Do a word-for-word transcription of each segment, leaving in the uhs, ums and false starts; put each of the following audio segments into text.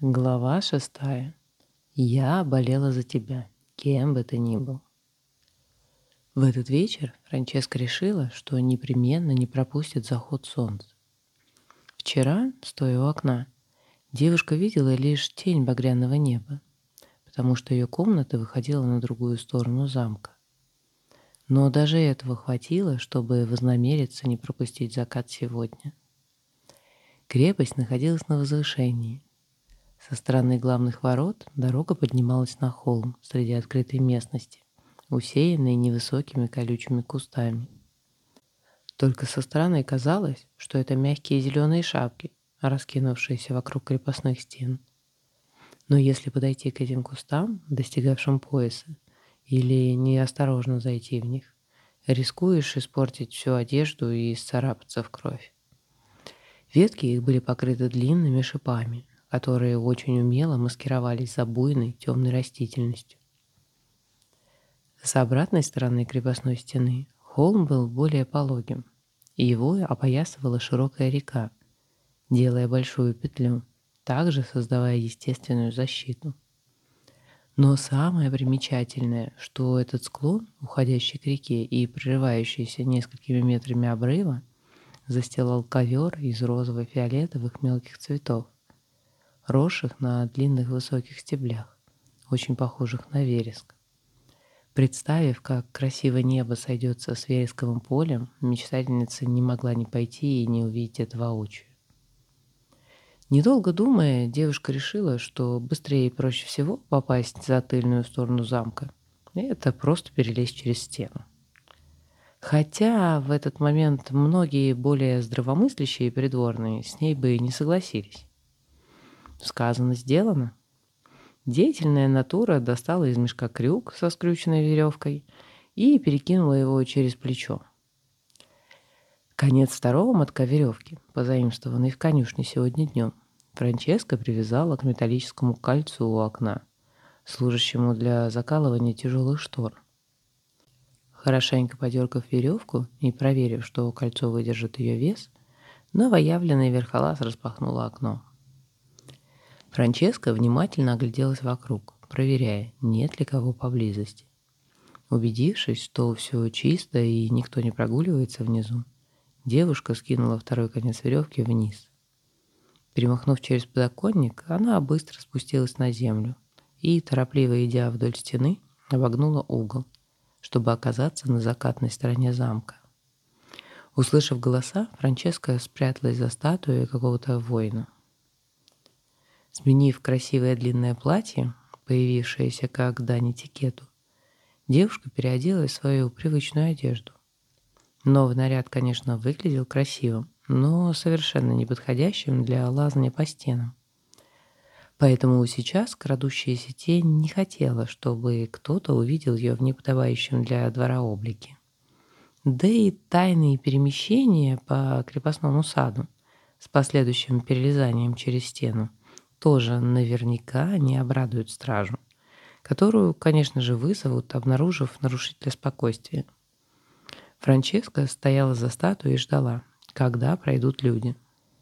Глава шестая. Я болела за тебя, кем бы ты ни был. В этот вечер Франческа решила, что непременно не пропустит заход солнца. Вчера, стоя у окна, девушка видела лишь тень багряного неба, потому что ее комната выходила на другую сторону замка. Но даже этого хватило, чтобы вознамериться не пропустить закат сегодня. Крепость находилась на возвышении. Со стороны главных ворот дорога поднималась на холм среди открытой местности, усеянной невысокими колючими кустами. Только со стороны казалось, что это мягкие зеленые шапки, раскинувшиеся вокруг крепостных стен. Но если подойти к этим кустам, достигавшим пояса, или неосторожно зайти в них, рискуешь испортить всю одежду и исцарапаться в кровь. Ветки их были покрыты длинными шипами, которые очень умело маскировались за буйной темной растительностью. С обратной стороны крепостной стены холм был более пологим, и его опоясывала широкая река, делая большую петлю, также создавая естественную защиту. Но самое примечательное, что этот склон, уходящий к реке и прерывающийся несколькими метрами обрыва, застилал ковер из розово-фиолетовых мелких цветов, росших на длинных высоких стеблях, очень похожих на вереск. Представив, как красиво небо сойдется с вересковым полем, мечтательница не могла не пойти и не увидеть это воочию. Недолго думая, девушка решила, что быстрее и проще всего попасть за тыльную сторону замка — это просто перелезть через стену. Хотя в этот момент многие более здравомыслящие придворные с ней бы не согласились. Сказано, сделано. Деятельная натура достала из мешка крюк со скрюченной веревкой и перекинула его через плечо. Конец второго мотка веревки, позаимствованный в конюшне сегодня днем, Франческа привязала к металлическому кольцу у окна, служащему для закалывания тяжелых штор. Хорошенько подергав веревку и проверив, что кольцо выдержит ее вес, новоявленный верхолаз распахнула окно. Франческа внимательно огляделась вокруг, проверяя, нет ли кого поблизости. Убедившись, что все чисто и никто не прогуливается внизу, девушка скинула второй конец веревки вниз. Перемахнув через подоконник, она быстро спустилась на землю и, торопливо идя вдоль стены, обогнула угол, чтобы оказаться на закатной стороне замка. Услышав голоса, Франческа спряталась за статуей какого-то воина. Сменив красивое длинное платье, появившееся как дань этикету, девушка переоделась в свою привычную одежду. Новый наряд, конечно, выглядел красивым, но совершенно неподходящим для лазания по стенам. Поэтому сейчас крадущаяся тень не хотела, чтобы кто-то увидел ее в неподобающем для двора облике. Да и тайные перемещения по крепостному саду с последующим перелезанием через стену тоже наверняка не обрадуют стражу, которую, конечно же, вызовут, обнаружив нарушителя спокойствия. Франческа стояла за статуей и ждала, когда пройдут люди.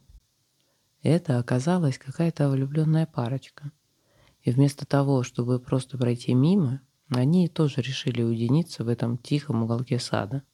Это оказалась какая-то влюбленная парочка. И вместо того, чтобы просто пройти мимо, они тоже решили уединиться в этом тихом уголке сада.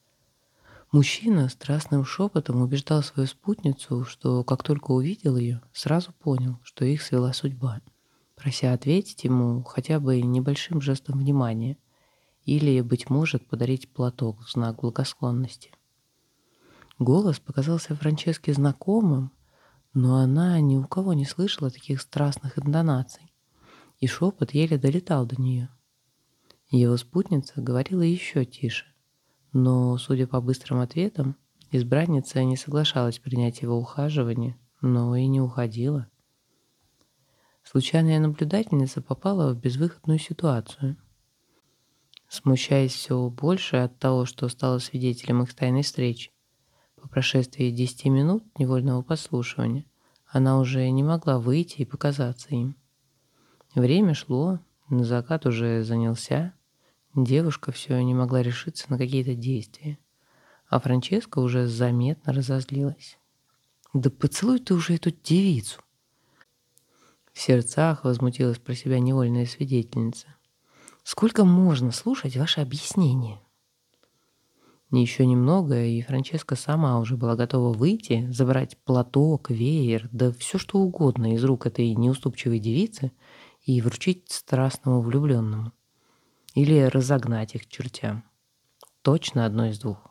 Мужчина страстным шепотом убеждал свою спутницу, что как только увидел ее, сразу понял, что их свела судьба, прося ответить ему хотя бы небольшим жестом внимания или, быть может, подарить платок в знак благосклонности. Голос показался Франческе знакомым, но она ни у кого не слышала таких страстных интонаций, и шепот еле долетал до нее. Его спутница говорила еще тише, но, судя по быстрым ответам, избранница не соглашалась принять его ухаживание, но и не уходила. Случайная наблюдательница попала в безвыходную ситуацию. Смущаясь все больше от того, что стала свидетелем их тайной встречи, по прошествии десяти минут невольного подслушивания она уже не могла выйти и показаться им. Время шло, закат уже занялся, девушка все не могла решиться на какие-то действия, а Франческа уже заметно разозлилась. «Да поцелуй ты уже эту девицу!» В сердцах возмутилась про себя невольная свидетельница. «Сколько можно слушать ваши объяснения?» Еще немного, и Франческа сама уже была готова выйти, забрать платок, веер, да все что угодно из рук этой неуступчивой девицы и вручить страстному влюбленному. Или разогнать их к чертям. Точно одно из двух.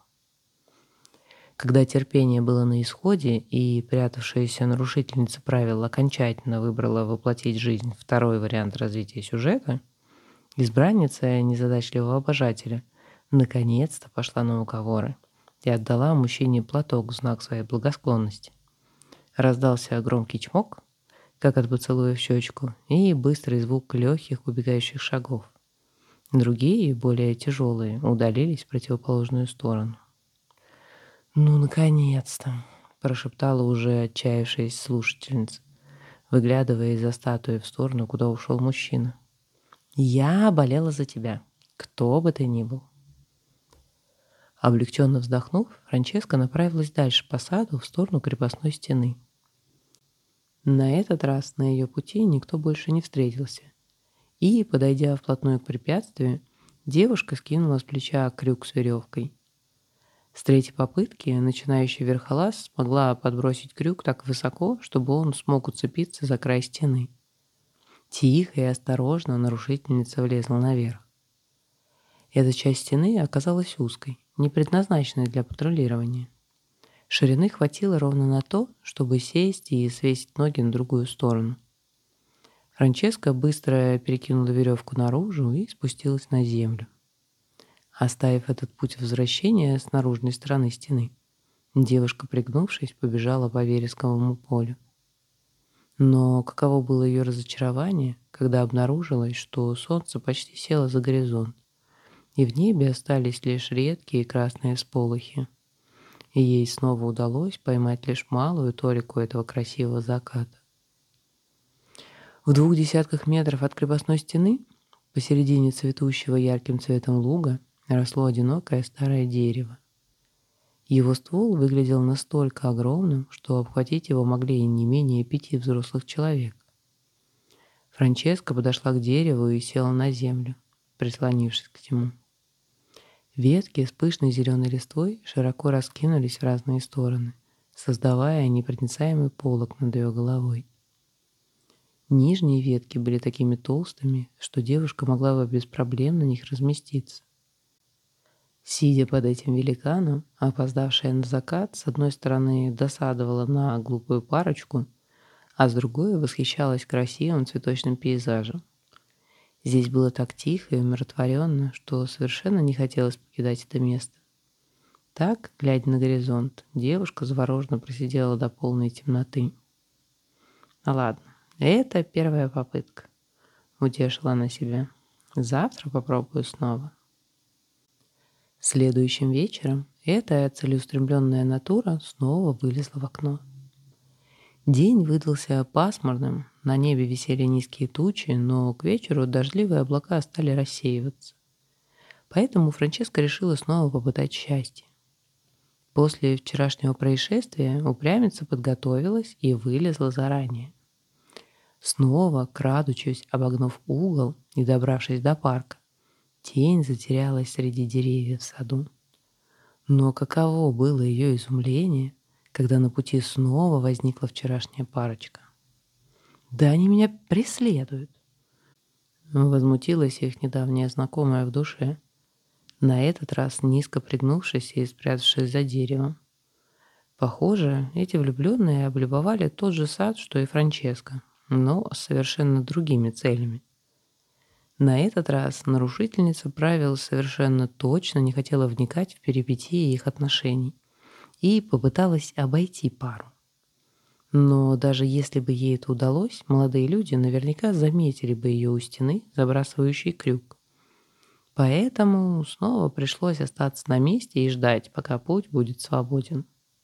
Когда терпение было на исходе, и прятавшаяся нарушительница правил окончательно выбрала воплотить в жизнь второй вариант развития сюжета, избранница незадачливого обожателя наконец-то пошла на уговоры и отдала мужчине платок в знак своей благосклонности. Раздался громкий чмок, как от поцелуя в щечку, и быстрый звук легких убегающих шагов. Другие, более тяжелые, удалились в противоположную сторону. «Ну, наконец-то!» – прошептала уже отчаявшаяся слушательница, выглядывая из-за статуи в сторону, куда ушел мужчина. «Я болела за тебя, кто бы ты ни был». Облегченно вздохнув, Франческа направилась дальше по саду в сторону крепостной стены. На этот раз на ее пути никто больше не встретился, и, подойдя вплотную к препятствию, девушка скинула с плеча крюк с веревкой. С третьей попытки начинающий верхолаз смогла подбросить крюк так высоко, чтобы он смог уцепиться за край стены. Тихо и осторожно нарушительница влезла наверх. Эта часть стены оказалась узкой, не предназначенной для патрулирования. Ширины хватило ровно на то, чтобы сесть и свесить ноги на другую сторону. Франческа быстро перекинула веревку наружу и спустилась на землю. Оставив этот путь возвращения с наружной стороны стены, девушка, пригнувшись, побежала по вересковому полю. Но каково было ее разочарование, когда обнаружилось, что солнце почти село за горизонт, и в небе остались лишь редкие красные всполохи, и ей снова удалось поймать лишь малую толику этого красивого заката. В двух десятках метров от крепостной стены, посередине цветущего ярким цветом луга, росло одинокое старое дерево. Его ствол выглядел настолько огромным, что обхватить его могли и не менее пяти взрослых человек. Франческа подошла к дереву и села на землю, прислонившись к нему. Ветки с пышной зеленой листвой широко раскинулись в разные стороны, создавая непроницаемый полог над ее головой. Нижние ветки были такими толстыми, что девушка могла бы без проблем на них разместиться. Сидя под этим великаном, опоздавшая на закат, с одной стороны досадовала на глупую парочку, а с другой восхищалась красивым цветочным пейзажем. Здесь было так тихо и умиротворенно, что совершенно не хотелось покидать это место. Так, глядя на горизонт, девушка завороженно просидела до полной темноты. «Ну ладно, это первая попытка», — утешила она себя. «Завтра попробую снова». Следующим вечером эта целеустремленная натура снова вылезла в окно. День выдался пасмурным, на небе висели низкие тучи, но к вечеру дождливые облака стали рассеиваться. Поэтому Франческа решила снова попытать счастье. После вчерашнего происшествия упрямица подготовилась и вылезла заранее. Снова, крадучись, обогнув угол и добравшись до парка, тень затерялась среди деревьев в саду. Но каково было ее изумление, когда на пути снова возникла вчерашняя парочка. «Да они меня преследуют!» Возмутилась их недавняя знакомая в душе, на этот раз низко пригнувшись и спрятавшись за деревом. Похоже, эти влюбленные облюбовали тот же сад, что и Франческа, но с совершенно другими целями. На этот раз нарушительница правил совершенно точно не хотела вникать в перипетии их отношений и попыталась обойти пару. Но даже если бы ей это удалось, молодые люди наверняка заметили бы ее у стены, забрасывающий крюк. Поэтому снова пришлось остаться на месте и ждать, пока путь будет свободен.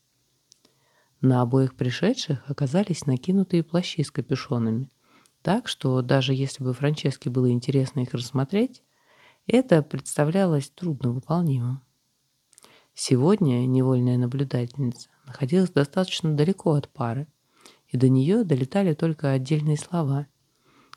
На обоих пришедших оказались накинутые плащи с капюшонами, так что даже если бы Франческе было интересно их рассмотреть, это представлялось трудновыполнимым. Сегодня невольная наблюдательница находилась достаточно далеко от пары, и до нее долетали только отдельные слова,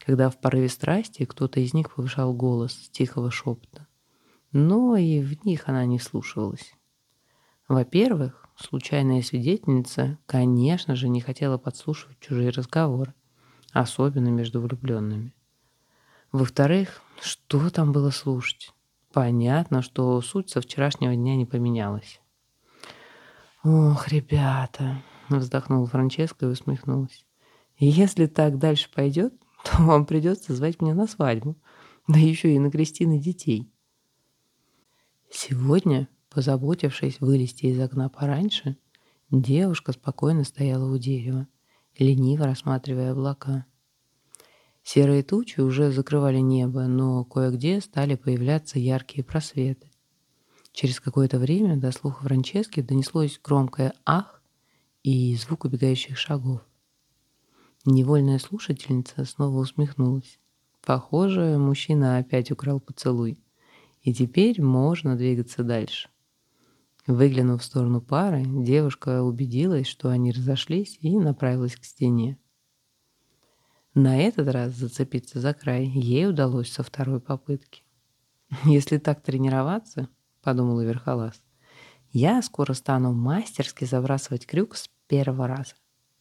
когда в порыве страсти кто-то из них повышал голос с тихого шепота. Но и в них она не вслушивалась. Во-первых, случайная свидетельница, конечно же, не хотела подслушивать чужие разговоры, особенно между влюбленными. Во-вторых, что там было слушать? Понятно, что суть со вчерашнего дня не поменялась. «Ох, ребята!» — вздохнула Франческа и усмехнулась. «Если так дальше пойдет, то вам придется звать меня на свадьбу, да еще и на крестины детей». Сегодня, позаботившись вылезти из окна пораньше, девушка спокойно стояла у дерева, лениво рассматривая облака. Серые тучи уже закрывали небо, но кое-где стали появляться яркие просветы. Через какое-то время до слуха Франчески донеслось громкое «ах» и звук убегающих шагов. Невольная слушательница снова усмехнулась. Похоже, мужчина опять украл поцелуй, и теперь можно двигаться дальше. Выглянув в сторону пары, девушка убедилась, что они разошлись, и направилась к стене. На этот раз зацепиться за край ей удалось со второй попытки. «Если так тренироваться, — подумала Верхолаз, — я скоро стану мастерски забрасывать крюк с первого раза».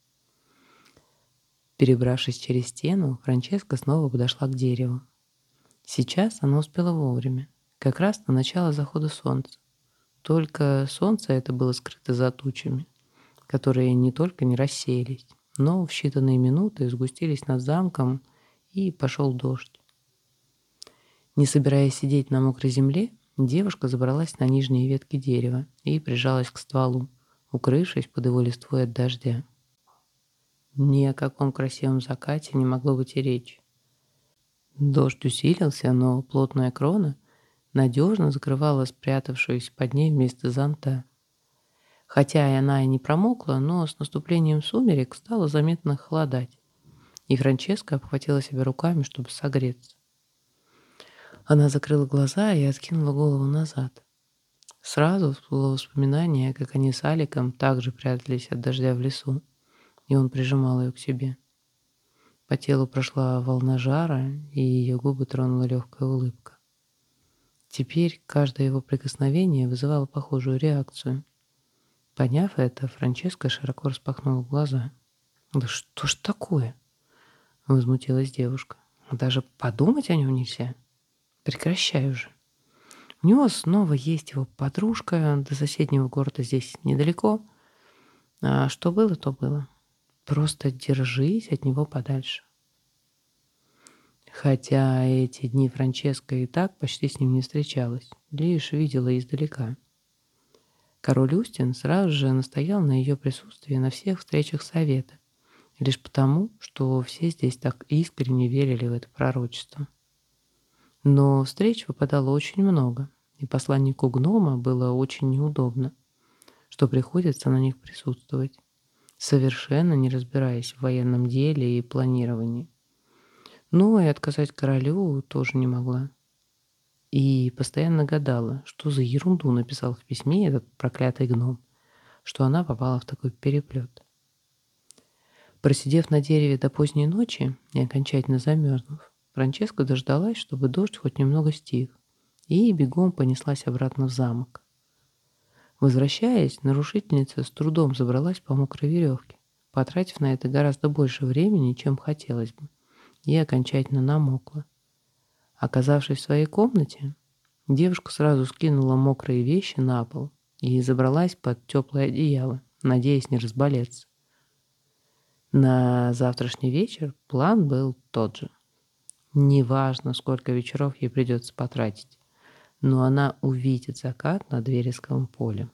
Перебравшись через стену, Франческа снова подошла к дереву. Сейчас она успела вовремя, как раз на начало захода солнца. Только солнце это было скрыто за тучами, которые не только не рассеялись, но в считанные минуты сгустились над замком, и пошел дождь. Не собираясь сидеть на мокрой земле, девушка забралась на нижние ветки дерева и прижалась к стволу, укрывшись под его листвой от дождя. Ни о каком красивом закате не могло быть и речи. Дождь усилился, но плотная крона надежно закрывала спрятавшуюся под ней вместо зонта. Хотя и она и не промокла, но с наступлением сумерек стало заметно холодать, и Франческа обхватила себя руками, чтобы согреться. Она закрыла глаза и откинула голову назад. Сразу всплыло воспоминание, как они с Аликом также прятались от дождя в лесу, и он прижимал ее к себе. По телу прошла волна жара, и ее губы тронула легкая улыбка. Теперь каждое его прикосновение вызывало похожую реакцию. Поняв это, Франческа широко распахнула глаза. «Да что ж такое?» — возмутилась девушка. «Даже подумать о нем нельзя? Прекращай уже. У него снова есть его подружка, до соседнего города здесь недалеко. А что было, то было. Просто держись от него подальше». Хотя эти дни Франческа и так почти с ним не встречалась, лишь видела издалека. Король Устин сразу же настоял на ее присутствии на всех встречах совета, лишь потому, что все здесь так искренне верили в это пророчество. Но встреч выпадало очень много, и посланнику гнома было очень неудобно, что приходится на них присутствовать, совершенно не разбираясь в военном деле и планировании. Но и отказать королю тоже не могла. И постоянно гадала, что за ерунду написал в письме этот проклятый гном, что она попала в такой переплет. Просидев на дереве до поздней ночи и окончательно замерзнув, Франческа дождалась, чтобы дождь хоть немного стих, и бегом понеслась обратно в замок. Возвращаясь, нарушительница с трудом забралась по мокрой веревке, потратив на это гораздо больше времени, чем хотелось бы, и окончательно намокла. Оказавшись в своей комнате, девушка сразу скинула мокрые вещи на пол и забралась под теплое одеяло, надеясь не разболеться. На завтрашний вечер план был тот же. Неважно, сколько вечеров ей придется потратить, но она увидит закат над Вересковым полем.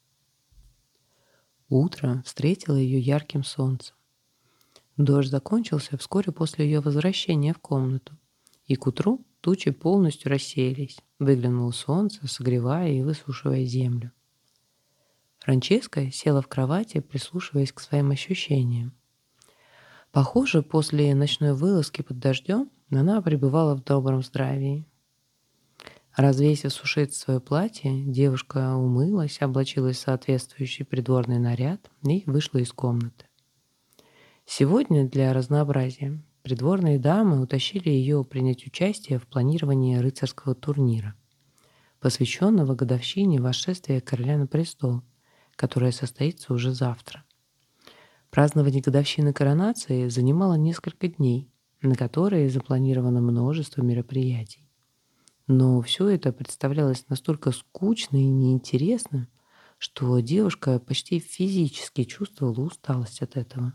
Утро встретило ее ярким солнцем. Дождь закончился вскоре после ее возвращения в комнату, и к утру тучи полностью рассеялись, выглянуло солнце, согревая и высушивая землю. Франческа села в кровати, прислушиваясь к своим ощущениям. Похоже, после ночной вылазки под дождем она пребывала в добром здравии. Развесив сушиться свое платье, девушка умылась, облачилась в соответствующий придворный наряд и вышла из комнаты. Сегодня для разнообразия придворные дамы утащили ее принять участие в планировании рыцарского турнира, посвященного годовщине восшествия короля на престол, которое состоится уже завтра. Празднование годовщины коронации занимало несколько дней, на которые запланировано множество мероприятий. Но все это представлялось настолько скучно и неинтересным, что девушка почти физически чувствовала усталость от этого.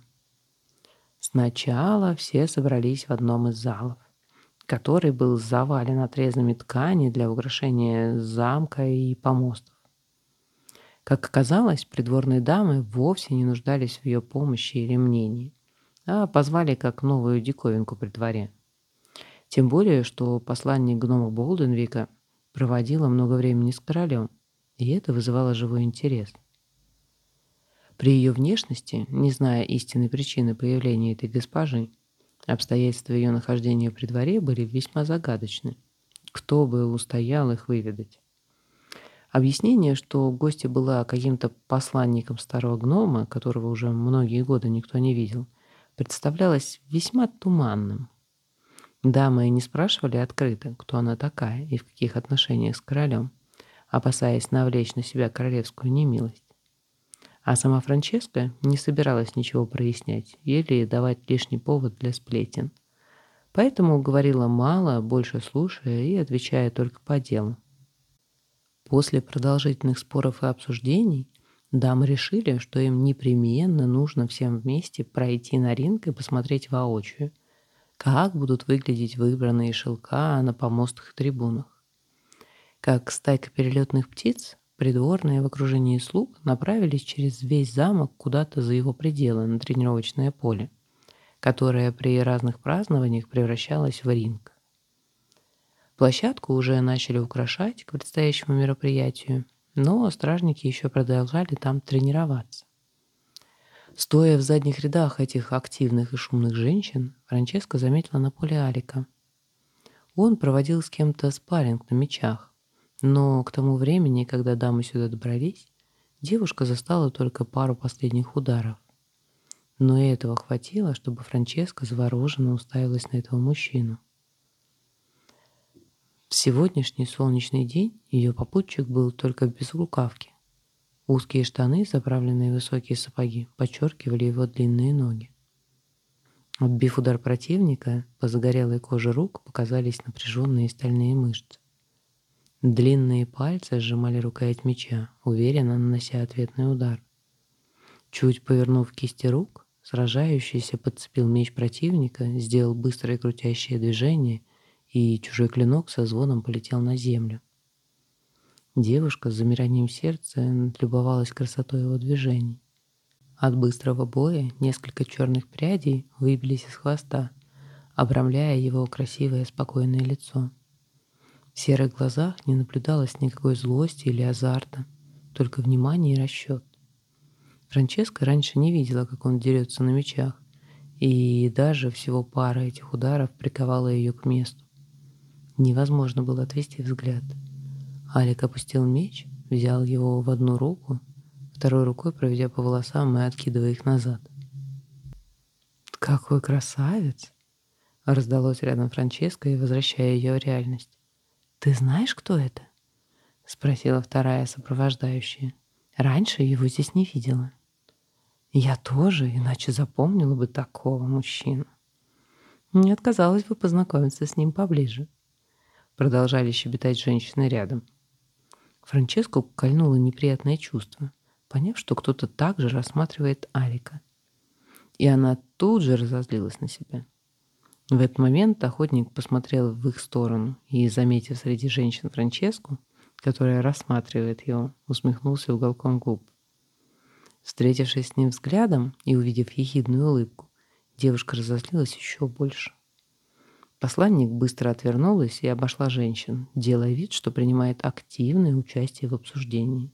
Сначала все собрались в одном из залов, который был завален отрезами ткани для украшения замка и помостов. Как оказалось, придворные дамы вовсе не нуждались в ее помощи или мнении, а позвали как новую диковинку при дворе. Тем более, что посланник гнома Болденвика проводила много времени с королем, и это вызывало живой интерес. При ее внешности, не зная истинной причины появления этой госпожи, обстоятельства ее нахождения при дворе были весьма загадочны. Кто бы устоял их выведать? Объяснение, что гостья была каким-то посланником старого гнома, которого уже многие годы никто не видел, представлялось весьма туманным. Дамы не спрашивали открыто, кто она такая и в каких отношениях с королем, опасаясь навлечь на себя королевскую немилость. А сама Франческа не собиралась ничего прояснять или давать лишний повод для сплетен. Поэтому говорила мало, больше слушая и отвечая только по делу. После продолжительных споров и обсуждений дамы решили, что им непременно нужно всем вместе пройти на ринг и посмотреть воочию, как будут выглядеть выбранные шелка на помостах и трибунах. Как стайка перелетных птиц, придворные в окружении слуг направились через весь замок куда-то за его пределы на тренировочное поле, которое при разных празднованиях превращалось в ринг. Площадку уже начали украшать к предстоящему мероприятию, но стражники еще продолжали там тренироваться. Стоя в задних рядах этих активных и шумных женщин, Франческа заметила на поле Алика. Он проводил с кем-то спарринг на мечах, но к тому времени, когда дамы сюда добрались, девушка застала только пару последних ударов. Но и этого хватило, чтобы Франческа завороженно уставилась на этого мужчину. В сегодняшний солнечный день ее попутчик был только в безрукавке. Узкие штаны, заправленные в высокие сапоги, подчеркивали его длинные ноги. Отбив удар противника, по загорелой коже рук показались напряженные стальные мышцы. Длинные пальцы сжимали рукоять меча, уверенно нанося ответный удар. Чуть повернув кисти рук, сражающийся подцепил меч противника, сделал быстрое крутящее движение, и чужой клинок со звоном полетел на землю. Девушка с замиранием сердца любовалась красотой его движений. От быстрого боя несколько черных прядей выбились из хвоста, обрамляя его красивое спокойное лицо. В серых глазах не наблюдалось никакой злости или азарта, только внимание и расчет. Франческа раньше не видела, как он дерется на мечах, и даже всего пара этих ударов приковала ее к месту. Невозможно было отвести взгляд. Алик опустил меч, взял его в одну руку, второй рукой проведя по волосам и откидывая их назад. «Какой красавец!» — раздалось рядом Франческа и возвращая ее в реальность. «Ты знаешь, кто это?» — спросила вторая сопровождающая. «Раньше его здесь не видела». «Я тоже, иначе запомнила бы такого мужчину. Не отказалась бы познакомиться с ним поближе». Продолжали щебетать женщины рядом. Франческу кольнуло неприятное чувство, поняв, что кто-то также рассматривает Алика. И она тут же разозлилась на себя. В этот момент охотник посмотрел в их сторону и, заметив среди женщин Франческу, которая рассматривает его, усмехнулся уголком губ. Встретившись с ним взглядом и увидев ехидную улыбку, девушка разозлилась еще больше. Посланник быстро отвернулась и обошла женщин, делая вид, что принимает активное участие в обсуждении.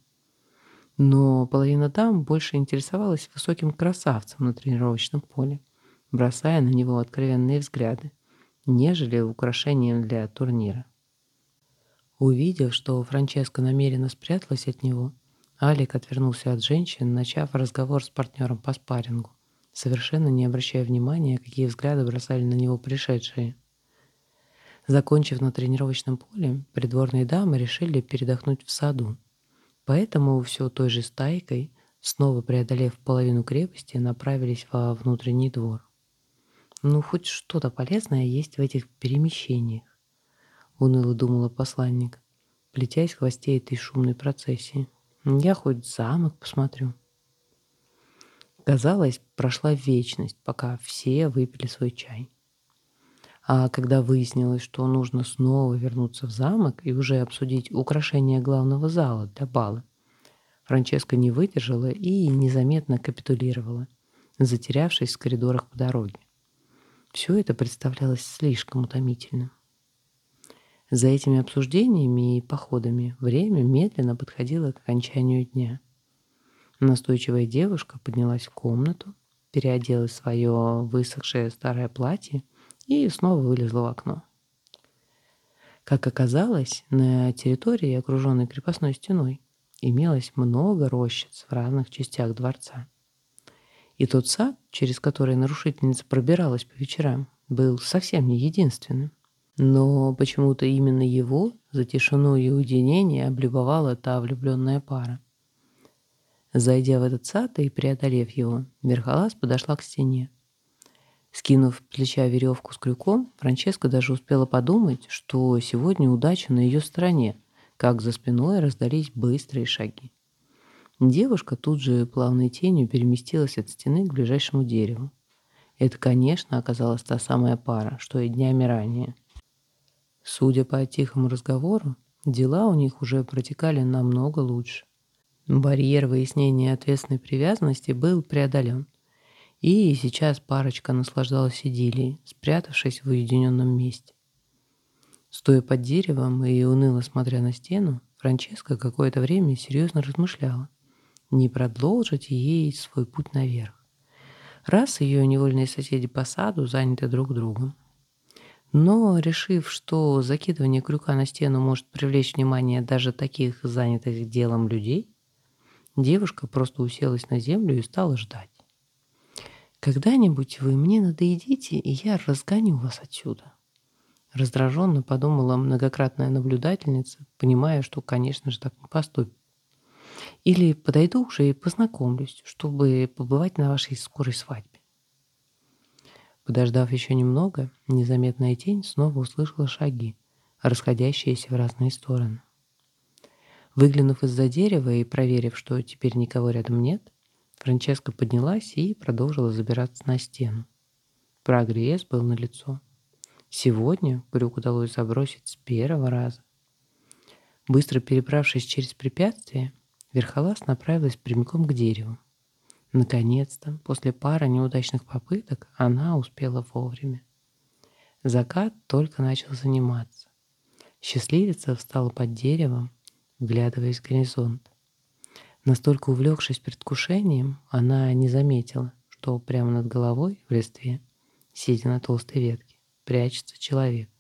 Но половина дам больше интересовалась высоким красавцем на тренировочном поле, бросая на него откровенные взгляды, нежели украшением для турнира. Увидев, что Франческа намеренно спряталась от него, Алик отвернулся от женщин, начав разговор с партнером по спаррингу, совершенно не обращая внимания, какие взгляды бросали на него пришедшие. Закончив на тренировочном поле, придворные дамы решили передохнуть в саду. Поэтому все той же стайкой, снова преодолев половину крепости, направились во внутренний двор. «Ну, хоть что-то полезное есть в этих перемещениях», — уныло думала посланник, плетясь в хвосте этой шумной процессии. «Я хоть замок посмотрю». Казалось, прошла вечность, пока все выпили свой чай. А когда выяснилось, что нужно снова вернуться в замок и уже обсудить украшение главного зала для бала, Франческа не выдержала и незаметно капитулировала, затерявшись в коридорах по дороге. Все это представлялось слишком утомительным. За этими обсуждениями и походами время медленно подходило к окончанию дня. Настойчивая девушка поднялась в комнату, переоделась в свое высохшее старое платье и снова вылезла в окно. Как оказалось, на территории, окруженной крепостной стеной, имелось много рощиц в разных частях дворца. И тот сад, через который нарушительница пробиралась по вечерам, был совсем не единственным. Но почему-то именно его за тишину и уединение облюбовала та влюбленная пара. Зайдя в этот сад и преодолев его, Верхолаз подошла к стене. Скинув с плеча веревку с крюком, Франческа даже успела подумать, что сегодня удача на ее стороне, как за спиной раздались быстрые шаги. Девушка тут же плавной тенью переместилась от стены к ближайшему дереву. Это, конечно, оказалась та самая пара, что и днями ранее. Судя по тихому разговору, дела у них уже протекали намного лучше. Барьер выяснения ответственной привязанности был преодолен. И сейчас парочка наслаждалась идиллией, спрятавшись в уединенном месте. Стоя под деревом и уныло смотря на стену, Франческа какое-то время серьезно размышляла, не продолжить ей свой путь наверх, раз ее невольные соседи по саду заняты друг другом. Но, решив, что закидывание крюка на стену может привлечь внимание даже таких занятых делом людей, девушка просто уселась на землю и стала ждать. «Когда-нибудь вы мне надоедите, и я разгоню вас отсюда», — раздраженно подумала многократная наблюдательница, понимая, что, конечно же, так не поступит. «Или подойду уже и познакомлюсь, чтобы побывать на вашей скорой свадьбе». Подождав еще немного, незаметная тень снова услышала шаги, расходящиеся в разные стороны. Выглянув из-за дерева и проверив, что теперь никого рядом нет, Франческа поднялась и продолжила забираться на стену. Прогресс был налицо. Сегодня крюк удалось забросить с первого раза. Быстро переправившись через препятствие, Верхолаз направилась прямиком к дереву. Наконец-то, после пары неудачных попыток, она успела вовремя. Закат только начал заниматься. Счастливица встала под деревом, вглядываясь в горизонт. Настолько увлекшись предвкушением, она не заметила, что прямо над головой в листве, сидя на толстой ветке, прячется человек.